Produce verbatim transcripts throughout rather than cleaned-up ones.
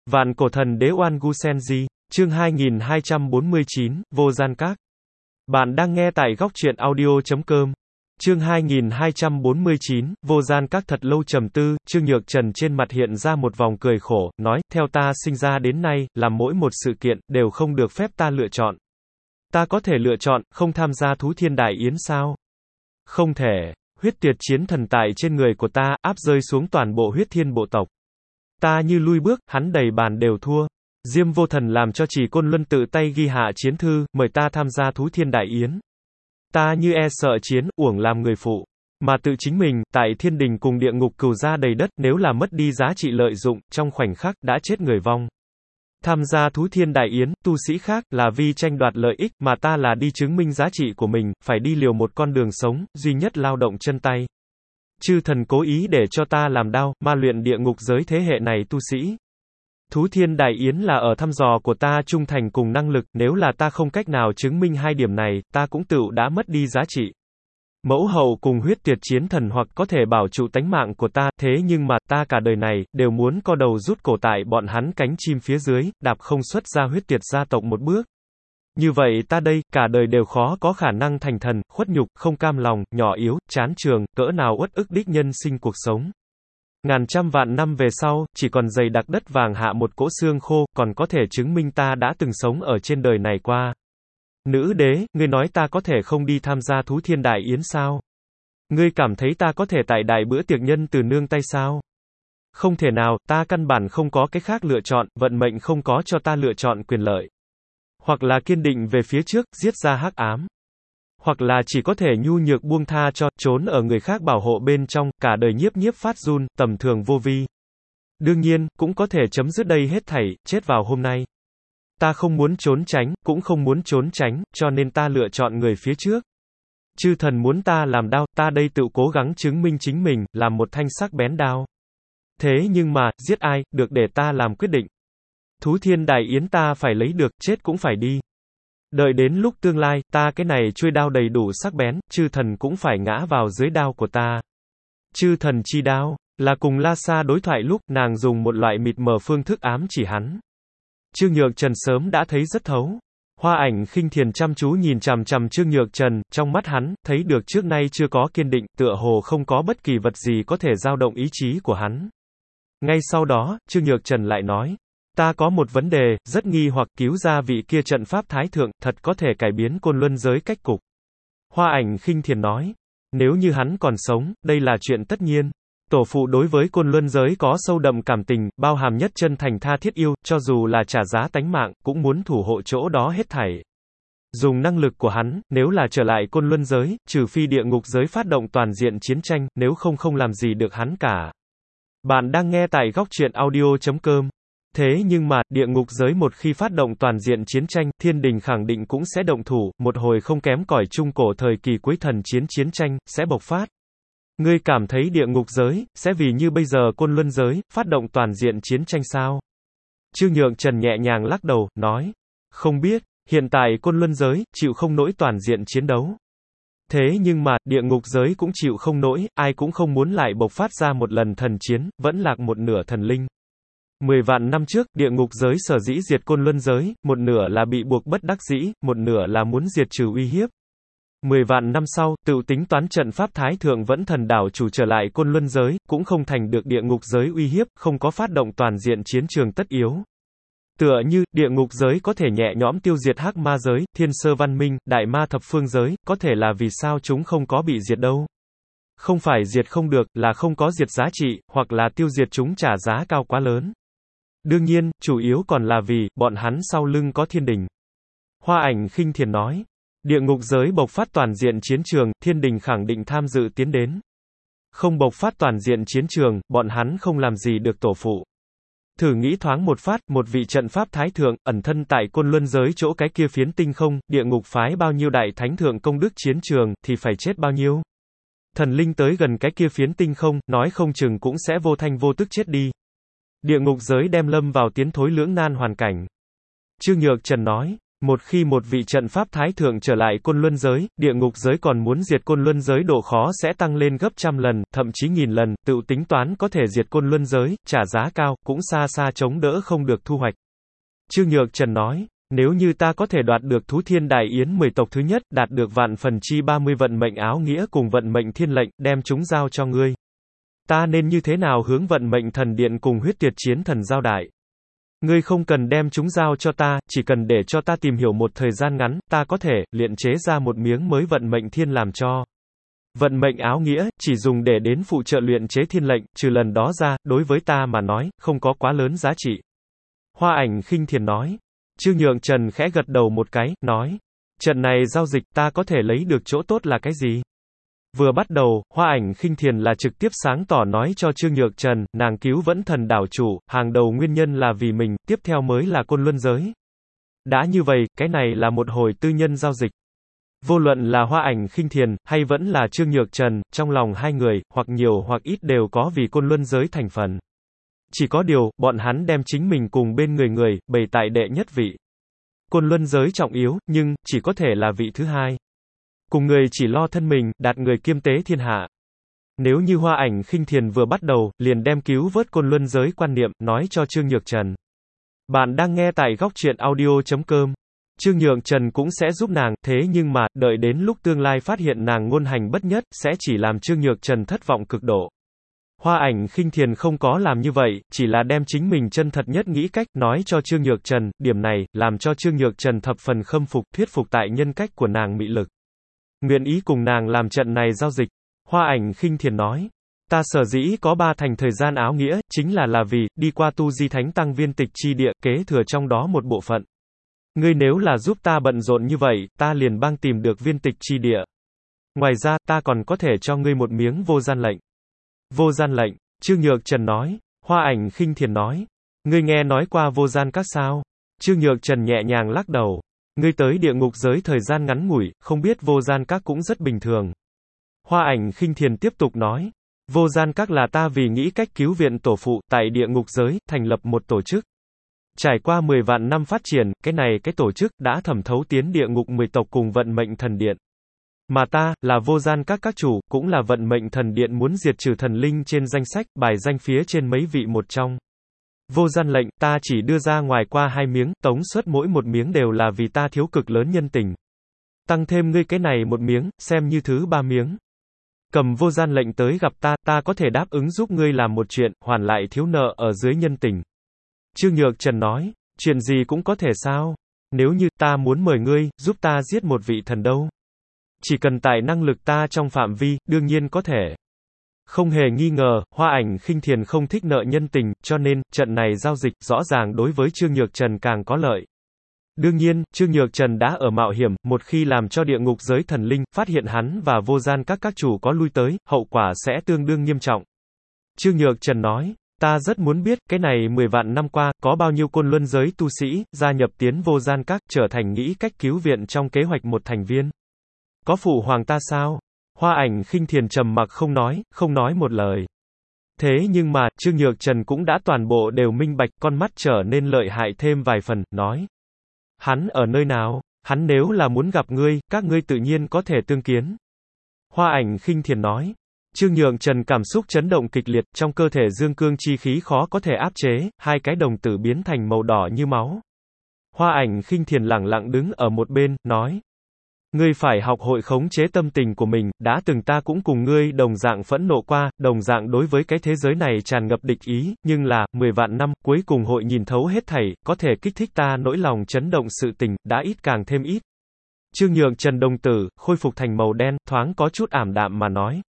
Vạn cổ thần đế Oan Gu Senji, chương hai nghìn hai trăm bốn mươi chín, Vô Gian Các. Bạn đang nghe tại góc truyện audio chấm com. Chương hai nghìn hai trăm bốn mươi chín, Vô Gian Các. Thật lâu trầm tư, Trương Nhược Trần trên mặt hiện ra một vòng cười khổ, nói, theo ta sinh ra đến nay, làm mỗi một sự kiện, đều không được phép ta lựa chọn. Ta có thể lựa chọn, không tham gia Thú Thiên Đại Yến sao? Không thể. Huyết Tuyệt Chiến Thần tại trên người của ta, áp rơi xuống toàn bộ huyết thiên bộ tộc. Ta như lui bước, hắn đầy bàn đều thua. Diêm Vô Thần làm cho Trì Côn Luân tự tay ghi hạ chiến thư, mời ta tham gia Thú Thiên Đại Yến. Ta như e sợ chiến, uổng làm người phụ. Mà tự chính mình, tại thiên đình cùng địa ngục cừu ra đầy đất, nếu là mất đi giá trị lợi dụng, trong khoảnh khắc, đã chết người vong. Tham gia Thú Thiên Đại Yến, tu sĩ khác, là vì tranh đoạt lợi ích, mà ta là đi chứng minh giá trị của mình, phải đi liều một con đường sống, duy nhất lao động chân tay. Chư thần cố ý để cho ta làm đao, ma luyện địa ngục giới thế hệ này tu sĩ. Thú Thiên Đại Yến là ở thăm dò của ta trung thành cùng năng lực, nếu là ta không cách nào chứng minh hai điểm này, ta cũng tựu đã mất đi giá trị. Mẫu hậu cùng Huyết Tuyệt Chiến Thần hoặc có thể bảo trụ tánh mạng của ta, thế nhưng mà, ta cả đời này, đều muốn co đầu rút cổ tại bọn hắn cánh chim phía dưới, đạp không xuất ra huyết tuyệt gia tộc một bước. Như vậy ta đây, cả đời đều khó có khả năng thành thần, khuất nhục, không cam lòng, nhỏ yếu, chán trường, cỡ nào uất ức đích nhân sinh cuộc sống. Ngàn trăm vạn năm về sau, chỉ còn dày đặc đất vàng hạ một cỗ xương khô, còn có thể chứng minh ta đã từng sống ở trên đời này qua. Nữ đế, ngươi nói ta có thể không đi tham gia Thú Thiên Đại Yến sao? Ngươi cảm thấy ta có thể tại đại bữa tiệc nhân từ nương tay sao? Không thể nào, ta căn bản không có cái khác lựa chọn, vận mệnh không có cho ta lựa chọn quyền lợi. Hoặc là kiên định về phía trước, giết ra hắc ám. Hoặc là chỉ có thể nhu nhược buông tha cho, trốn ở người khác bảo hộ bên trong, cả đời nhiếp nhiếp phát run, tầm thường vô vi. Đương nhiên, cũng có thể chấm dứt đây hết thảy, chết vào hôm nay. Ta không muốn trốn tránh, cũng không muốn trốn tránh, cho nên ta lựa chọn người phía trước. Chư thần muốn ta làm đao, ta đây tự cố gắng chứng minh chính mình, làm một thanh sắc bén đao. Thế nhưng mà, giết ai, được để ta làm quyết định. Thú Thiên Đại Yến ta phải lấy được, chết cũng phải đi. Đợi đến lúc tương lai, ta cái này chuôi đao đầy đủ sắc bén, chư thần cũng phải ngã vào dưới đao của ta. Chư thần chi đao, là cùng La Sa đối thoại lúc, nàng dùng một loại mịt mờ phương thức ám chỉ hắn. Trương Nhược Trần sớm đã thấy rất thấu. Hoa Ảnh Khinh Thiền chăm chú nhìn chằm chằm Trương Nhược Trần, trong mắt hắn, thấy được trước nay chưa có kiên định, tựa hồ không có bất kỳ vật gì có thể dao động ý chí của hắn. Ngay sau đó, Trương Nhược Trần lại nói, ta có một vấn đề, rất nghi hoặc cứu ra vị kia trận pháp thái thượng, thật có thể cải biến côn luân giới cách cục. Hoa Ảnh Khinh Thiền nói, nếu như hắn còn sống, đây là chuyện tất nhiên. Tổ phụ đối với côn luân giới có sâu đậm cảm tình, bao hàm nhất chân thành tha thiết yêu, cho dù là trả giá tánh mạng, cũng muốn thủ hộ chỗ đó hết thảy. Dùng năng lực của hắn, nếu là trở lại côn luân giới, trừ phi địa ngục giới phát động toàn diện chiến tranh, nếu không không làm gì được hắn cả. Bạn đang nghe tại góc truyện audio chấm com. Thế nhưng mà, địa ngục giới một khi phát động toàn diện chiến tranh, thiên đình khẳng định cũng sẽ động thủ, một hồi không kém cỏi trung cổ thời kỳ cuối thần chiến chiến tranh, sẽ bộc phát. Ngươi cảm thấy địa ngục giới, sẽ vì như bây giờ côn luân giới, phát động toàn diện chiến tranh sao? Trương Nhược Trần nhẹ nhàng lắc đầu, nói, không biết, hiện tại côn luân giới, chịu không nổi toàn diện chiến đấu. Thế nhưng mà, địa ngục giới cũng chịu không nổi, ai cũng không muốn lại bộc phát ra một lần thần chiến, vẫn lạc một nửa thần linh. Mười vạn năm trước, địa ngục giới sở dĩ diệt côn luân giới, một nửa là bị buộc bất đắc dĩ, một nửa là muốn diệt trừ uy hiếp. Mười vạn năm sau, tự tính toán trận pháp thái thượng vẫn thần đảo chủ trở lại côn luân giới, cũng không thành được địa ngục giới uy hiếp, không có phát động toàn diện chiến trường tất yếu. Tựa như, địa ngục giới có thể nhẹ nhõm tiêu diệt hắc ma giới, thiên sơ văn minh, đại ma thập phương giới, có thể là vì sao chúng không có bị diệt đâu. Không phải diệt không được, là không có diệt giá trị, hoặc là tiêu diệt chúng trả giá cao quá lớn. Đương nhiên, chủ yếu còn là vì, bọn hắn sau lưng có thiên đình. Hoa Ảnh Khinh Thiền nói, địa ngục giới bộc phát toàn diện chiến trường, thiên đình khẳng định tham dự tiến đến. Không bộc phát toàn diện chiến trường, bọn hắn không làm gì được tổ phụ. Thử nghĩ thoáng một phát, một vị trận pháp thái thượng, ẩn thân tại côn luân giới chỗ cái kia phiến tinh không, địa ngục phái bao nhiêu đại thánh thượng công đức chiến trường, thì phải chết bao nhiêu. Thần linh tới gần cái kia phiến tinh không, nói không chừng cũng sẽ vô thanh vô tức chết đi. Địa ngục giới đem lâm vào tiến thối lưỡng nan hoàn cảnh. Trương Nhược Trần nói, Một khi một vị trận pháp thái thượng trở lại côn luân giới, địa ngục giới còn muốn diệt côn luân giới độ khó sẽ tăng lên gấp trăm lần, thậm chí nghìn lần, tự tính toán có thể diệt côn luân giới, trả giá cao, cũng xa xa chống đỡ không được thu hoạch. Trương Nhược Trần nói, nếu như ta có thể đoạt được thú thiên đại yến mười tộc thứ nhất, đạt được vạn phần chi ba mươi vận mệnh áo nghĩa cùng vận mệnh thiên lệnh, đem chúng giao cho ngươi. Ta nên như thế nào hướng vận mệnh thần điện cùng huyết tuyệt chiến thần giao đại? Ngươi không cần đem chúng giao cho ta, chỉ cần để cho ta tìm hiểu một thời gian ngắn, ta có thể luyện chế ra một miếng mới vận mệnh thiên làm cho. Vận mệnh áo nghĩa, chỉ dùng để đến phụ trợ luyện chế thiên lệnh, trừ lần đó ra, đối với ta mà nói, không có quá lớn giá trị. Hoa Ảnh Khinh Thiền nói. Trương Nhượng Trần khẽ gật đầu một cái, nói. Trận này giao dịch ta có thể lấy được chỗ tốt là cái gì? Vừa bắt đầu, Hoa Ảnh Khinh Thiền là trực tiếp sáng tỏ nói cho Trương Nhược Trần, nàng cứu vẫn thần đảo chủ, hàng đầu nguyên nhân là vì mình, tiếp theo mới là côn luân giới. Đã như vậy, cái này là một hồi tư nhân giao dịch. Vô luận là Hoa Ảnh Khinh Thiền, hay vẫn là Trương Nhược Trần, trong lòng hai người, hoặc nhiều hoặc ít đều có vì côn luân giới thành phần. Chỉ có điều, bọn hắn đem chính mình cùng bên người người, bày tại đệ nhất vị. Côn luân giới trọng yếu, nhưng, chỉ có thể là vị thứ hai. Cùng người chỉ lo thân mình, đạt người kiêm tế thiên hạ. Nếu như Hoa Ảnh Khinh Thiền vừa bắt đầu, liền đem cứu vớt côn luân giới quan niệm, nói cho Trương Nhược Trần. Bạn đang nghe tại góc truyện audio chấm com. Trương Nhược Trần cũng sẽ giúp nàng, thế nhưng mà, đợi đến lúc tương lai phát hiện nàng ngôn hành bất nhất, sẽ chỉ làm Trương Nhược Trần thất vọng cực độ. Hoa Ảnh Khinh Thiền không có làm như vậy, chỉ là đem chính mình chân thật nhất nghĩ cách, nói cho Trương Nhược Trần, điểm này, làm cho Trương Nhược Trần thập phần khâm phục, thuyết phục tại nhân cách của nàng mị lực. Nguyện ý cùng nàng làm trận này giao dịch. Hoa Ảnh Khinh Thiền nói, ta sở dĩ có ba thành thời gian áo nghĩa, chính là là vì, đi qua tu di thánh tăng viên tịch chi địa, kế thừa trong đó một bộ phận. Ngươi nếu là giúp ta bận rộn như vậy, ta liền bang tìm được viên tịch chi địa. Ngoài ra, ta còn có thể cho ngươi một miếng vô gian lệnh. Vô gian lệnh, Trương Nhược Trần nói. Hoa Ảnh Khinh Thiền nói, ngươi nghe nói qua vô gian các sao? Trương Nhược Trần nhẹ nhàng lắc đầu. Ngươi tới địa ngục giới thời gian ngắn ngủi, không biết vô gian các cũng rất bình thường. Hoa Ảnh Khinh Thiền tiếp tục nói, vô gian các là ta vì nghĩ cách cứu viện tổ phụ, tại địa ngục giới, thành lập một tổ chức. Trải qua mười vạn năm phát triển, cái này cái tổ chức, đã thẩm thấu tiến địa ngục mười tộc cùng vận mệnh thần điện. Mà ta, là vô gian các các chủ, cũng là vận mệnh thần điện muốn diệt trừ thần linh trên danh sách, bài danh phía trên mấy vị một trong. Vô gian lệnh, ta chỉ đưa ra ngoài qua hai miếng, tống suất mỗi một miếng đều là vì ta thiếu cực lớn nhân tình. Tăng thêm ngươi cái này một miếng, xem như thứ ba miếng. Cầm vô gian lệnh tới gặp ta, ta có thể đáp ứng giúp ngươi làm một chuyện, hoàn lại thiếu nợ ở dưới nhân tình. Trương Nhược Trần nói, chuyện gì cũng có thể sao? Nếu như ta muốn mời ngươi, giúp ta giết một vị thần đâu? Chỉ cần tại năng lực ta trong phạm vi, đương nhiên có thể. Không hề nghi ngờ, Hoa Ảnh Khinh Thiền không thích nợ nhân tình, cho nên, trận này giao dịch, rõ ràng đối với Trương Nhược Trần càng có lợi. Đương nhiên, Trương Nhược Trần đã ở mạo hiểm, một khi làm cho địa ngục giới thần linh, phát hiện hắn và vô gian các các chủ có lui tới, hậu quả sẽ tương đương nghiêm trọng. Trương Nhược Trần nói, ta rất muốn biết, cái này mười vạn năm qua, có bao nhiêu côn luân giới tu sĩ, gia nhập tiến vô gian các, trở thành nghĩ cách cứu viện trong kế hoạch một thành viên. Có phụ hoàng ta sao? Hoa Ảnh Khinh Thiền trầm mặc không nói, không nói một lời. Thế nhưng mà, Trương Nhược Trần cũng đã toàn bộ đều minh bạch, con mắt trở nên lợi hại thêm vài phần, nói. Hắn ở nơi nào? Hắn nếu là muốn gặp ngươi, các ngươi tự nhiên có thể tương kiến. Hoa Ảnh Khinh Thiền nói. Trương Nhược Trần cảm xúc chấn động kịch liệt, trong cơ thể dương cương chi khí khó có thể áp chế, hai cái đồng tử biến thành màu đỏ như máu. Hoa Ảnh Khinh Thiền lẳng lặng đứng ở một bên, nói. Ngươi phải học hội khống chế tâm tình của mình, đã từng ta cũng cùng ngươi đồng dạng phẫn nộ qua, đồng dạng đối với cái thế giới này tràn ngập địch ý, nhưng là, mười vạn năm, cuối cùng hội nhìn thấu hết thảy, có thể kích thích ta nỗi lòng chấn động sự tình, đã ít càng thêm ít. Trương Nhược Trần đồng tử, khôi phục thành màu đen, thoáng có chút ảm đạm mà nói.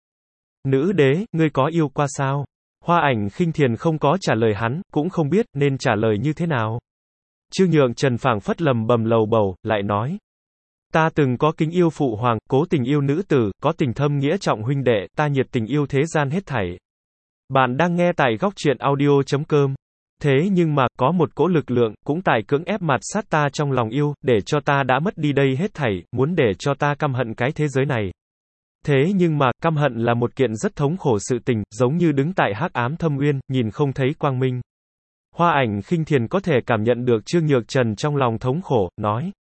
Nữ đế, ngươi có yêu qua sao? Hoa Ảnh Khinh Thiền không có trả lời hắn, cũng không biết, nên trả lời như thế nào. Trương Nhược Trần phảng phất lầm bầm lầu bầu, lại nói. Ta từng có kính yêu phụ hoàng, cố tình yêu nữ tử, có tình thâm nghĩa trọng huynh đệ, ta nhiệt tình yêu thế gian hết thảy. Bạn đang nghe tại góc truyện audio chấm com. Thế nhưng mà, có một cỗ lực lượng, cũng tại cưỡng ép mạt sát ta trong lòng yêu, để cho ta đã mất đi đây hết thảy, muốn để cho ta căm hận cái thế giới này. Thế nhưng mà, căm hận là một kiện rất thống khổ sự tình, giống như đứng tại hắc ám thâm uyên, nhìn không thấy quang minh. Hoa Ảnh Khinh Thiền có thể cảm nhận được Trương Nhược Trần trong lòng thống khổ, nói.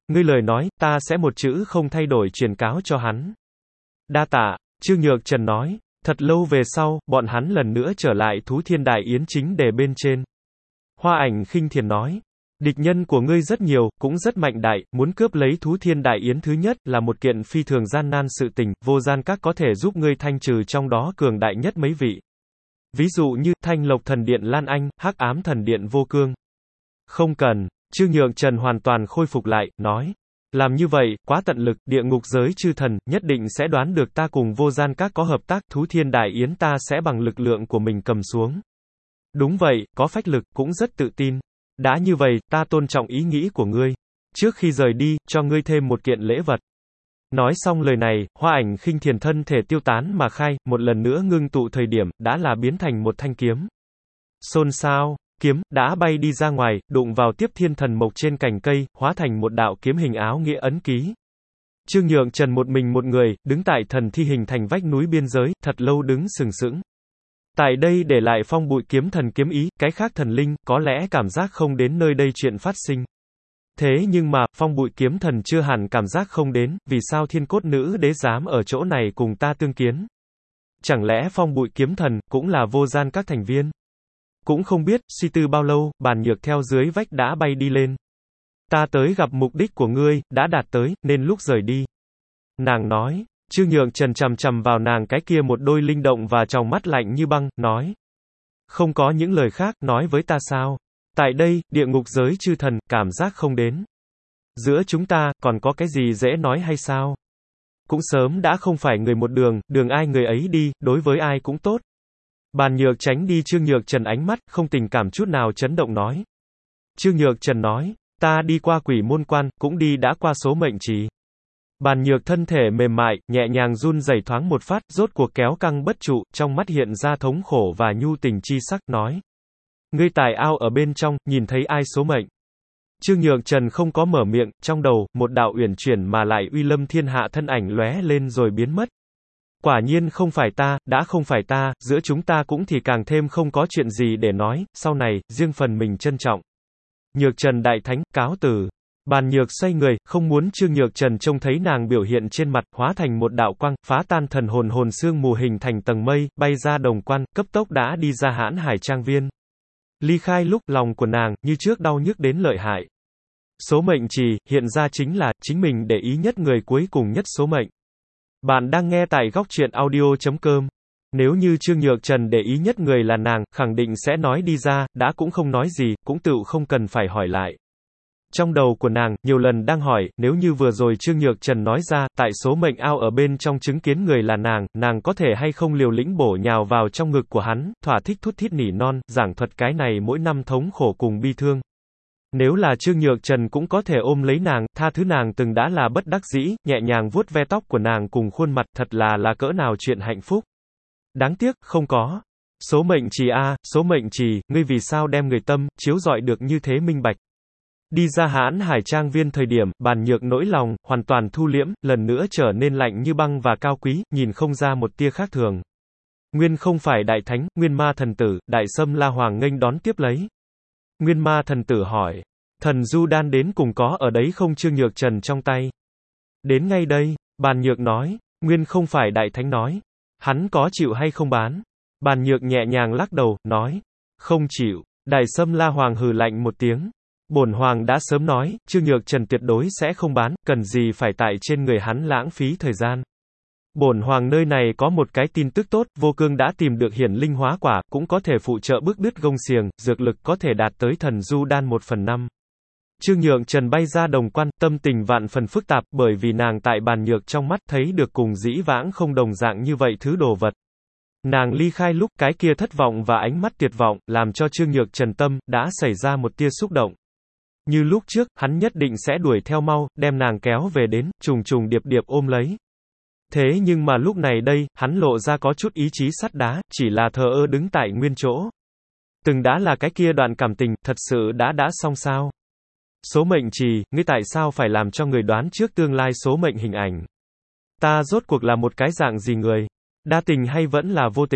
Ngươi lời nói, ta sẽ một chữ không thay đổi truyền cáo cho hắn. Đa tạ, Trương Nhược Trần nói. Thật lâu về sau, bọn hắn lần nữa trở lại Thú Thiên Đại Yến chính đề bên trên. Hoa Ảnh khinh thiền nói. Địch nhân của ngươi rất nhiều, cũng rất mạnh đại, muốn cướp lấy Thú Thiên Đại Yến thứ nhất là một kiện phi thường gian nan sự tình, Vô Gian Các có thể giúp ngươi thanh trừ trong đó cường đại nhất mấy vị. Ví dụ như, Thanh Lộc Thần Điện Lan Anh, Hắc Ám Thần Điện Vô Cương. Không cần, Trương Nhược Trần hoàn toàn khôi phục lại, nói. Làm như vậy, quá tận lực, địa ngục giới chư thần, nhất định sẽ đoán được ta cùng Vô Gian Các có hợp tác, Thú Thiên Đại Yến ta sẽ bằng lực lượng của mình cầm xuống. Đúng vậy, có phách lực, cũng rất tự tin. Đã như vậy, ta tôn trọng ý nghĩ của ngươi. Trước khi rời đi, cho ngươi thêm một kiện lễ vật. Nói xong lời này, Hoa Ảnh khinh thiền thân thể tiêu tán mà khai, một lần nữa ngưng tụ thời điểm, đã là biến thành một thanh kiếm. Xôn xao, kiếm, đã bay đi ra ngoài, đụng vào tiếp thiên thần mộc trên cành cây, hóa thành một đạo kiếm hình áo nghĩa ấn ký. Trương Nhược Trần một mình một người, đứng tại thần thi hình thành vách núi biên giới, thật lâu đứng sừng sững. Tại đây để lại phong bụi kiếm thần kiếm ý, cái khác thần linh, có lẽ cảm giác không đến nơi đây chuyện phát sinh. Thế nhưng mà, phong bụi kiếm thần chưa hẳn cảm giác không đến, vì sao thiên cốt nữ đế dám ở chỗ này cùng ta tương kiến? Chẳng lẽ phong bụi kiếm thần, cũng là Vô Gian Các thành viên? Cũng không biết, suy tư bao lâu, Bàn Nhược theo dưới vách đã bay đi lên. Ta tới gặp mục đích của ngươi, đã đạt tới, nên lúc rời đi. Nàng nói. Trương Nhược Trần chằm chằm vào nàng cái kia một đôi linh động và tròng mắt lạnh như băng, nói. Không có những lời khác, nói với ta sao? Tại đây, địa ngục giới chư thần, cảm giác không đến. Giữa chúng ta, còn có cái gì dễ nói hay sao? Cũng sớm đã không phải người một đường, đường ai người ấy đi, đối với ai cũng tốt. Bàn Nhược tránh đi Trương Nhược Trần ánh mắt, không tình cảm chút nào chấn động nói. Trương Nhược Trần nói, ta đi qua quỷ môn quan, cũng đi đã qua số mệnh trì. Bàn Nhược thân thể mềm mại, nhẹ nhàng run rẩy thoáng một phát, rốt cuộc kéo căng bất trụ, trong mắt hiện ra thống khổ và nhu tình chi sắc, nói. Ngươi tài ao ở bên trong, nhìn thấy ai số mệnh? Trương Nhược Trần không có mở miệng, trong đầu, một đạo uyển chuyển mà lại uy lâm thiên hạ thân ảnh lóe lên rồi biến mất. Quả nhiên không phải ta, đã không phải ta, giữa chúng ta cũng thì càng thêm không có chuyện gì để nói, sau này, riêng phần mình trân trọng. Nhược Trần đại thánh, cáo từ. Bàn Nhược xoay người, không muốn Trương Nhược Trần trông thấy nàng biểu hiện trên mặt, hóa thành một đạo quang, phá tan thần hồn hồn xương mù hình thành tầng mây, bay ra đồng quan, cấp tốc đã đi ra Hãn Hải Trang Viên. Ly khai lúc, lòng của nàng, như trước đau nhức đến lợi hại. Số mệnh trì, hiện ra chính là, chính mình để ý nhất người cuối cùng nhất số mệnh. Bạn đang nghe tại góc truyện audio chấm com. Nếu như Trương Nhược Trần để ý nhất người là nàng, khẳng định sẽ nói đi ra, đã cũng không nói gì, cũng tự không cần phải hỏi lại. Trong đầu của nàng, nhiều lần đang hỏi, nếu như vừa rồi Trương Nhược Trần nói ra, tại số mệnh ao ở bên trong chứng kiến người là nàng, nàng có thể hay không liều lĩnh bổ nhào vào trong ngực của hắn, thỏa thích thút thít nỉ non, giảng thuật cái này mỗi năm thống khổ cùng bi thương. Nếu là Trương Nhược Trần cũng có thể ôm lấy nàng, tha thứ nàng từng đã là bất đắc dĩ, nhẹ nhàng vuốt ve tóc của nàng cùng khuôn mặt, thật là là cỡ nào chuyện hạnh phúc. Đáng tiếc, không có. Số mệnh trì a, số mệnh trì, ngươi vì sao đem người tâm, chiếu rọi được như thế minh bạch. Đi ra Hãn Hải Trang Viên thời điểm, Bàn Nhược nỗi lòng, hoàn toàn thu liễm, lần nữa trở nên lạnh như băng và cao quý, nhìn không ra một tia khác thường. Nguyên không phải đại thánh, Nguyên Ma thần tử, Đại Sâm La Hoàng nghênh đón tiếp lấy. Nguyên Ma thần tử hỏi, thần du đan đến cùng có ở đấy không? Trương Nhược Trần trong tay. Đến ngay đây, Bàn Nhược nói, Nguyên không phải đại thánh nói, hắn có chịu hay không bán? Bàn Nhược nhẹ nhàng lắc đầu, nói, không chịu. Đại Sâm La Hoàng hừ lạnh một tiếng. Bổn hoàng đã sớm nói, Trương Nhược Trần tuyệt đối sẽ không bán, cần gì phải tại trên người hắn lãng phí thời gian. Bổn hoàng nơi này có một cái tin tức tốt, Vô Cương đã tìm được hiển linh hóa quả, cũng có thể phụ trợ bức đứt gông xiềng, dược lực có thể đạt tới thần du đan một phần năm. Trương Nhược Trần bay ra đồng quan, tâm tình vạn phần phức tạp, bởi vì nàng tại Bàn Nhược trong mắt thấy được cùng dĩ vãng không đồng dạng như vậy thứ đồ vật. Nàng ly khai lúc, cái kia thất vọng và ánh mắt tuyệt vọng, làm cho Trương Nhược Trần tâm, đã xảy ra một tia xúc động. Như lúc trước, hắn nhất định sẽ đuổi theo mau, đem nàng kéo về đến, trùng trùng điệp điệp ôm lấy. Thế nhưng mà lúc này đây, hắn lộ ra có chút ý chí sắt đá, chỉ là thờ ơ đứng tại nguyên chỗ. Từng đã là cái kia đoạn cảm tình, thật sự đã đã xong sao? Số mệnh trì, ngươi tại sao phải làm cho người đoán trước tương lai số mệnh hình ảnh? Ta rốt cuộc là một cái dạng gì người? Đa tình hay vẫn là vô tình?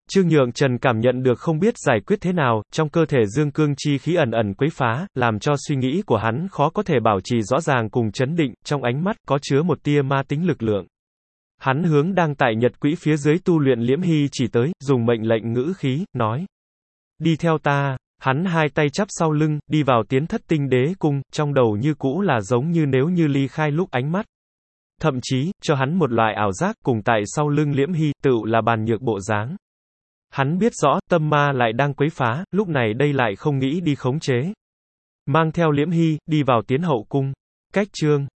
Trương Nhượng Trần cảm nhận được không biết giải quyết thế nào, trong cơ thể dương cương chi khí ẩn ẩn quấy phá, làm cho suy nghĩ của hắn khó có thể bảo trì rõ ràng cùng chấn định, trong ánh mắt có chứa một tia ma tính lực lượng. Hắn hướng đang tại nhật quỹ phía dưới tu luyện Liễm Hy chỉ tới, dùng mệnh lệnh ngữ khí, nói: "Đi theo ta." Hắn hai tay chắp sau lưng, đi vào Tiến Thất Tinh Đế cung, trong đầu như cũ là giống như nếu như ly khai lúc ánh mắt. Thậm chí, cho hắn một loại ảo giác, cùng tại sau lưng Liễm Hy, tựu là bàn nhược bộ dáng. Hắn biết rõ, tâm ma lại đang quấy phá, lúc này đây lại không nghĩ đi khống chế. Mang theo Liễm Hy, đi vào Tiến Hậu cung. Cách chương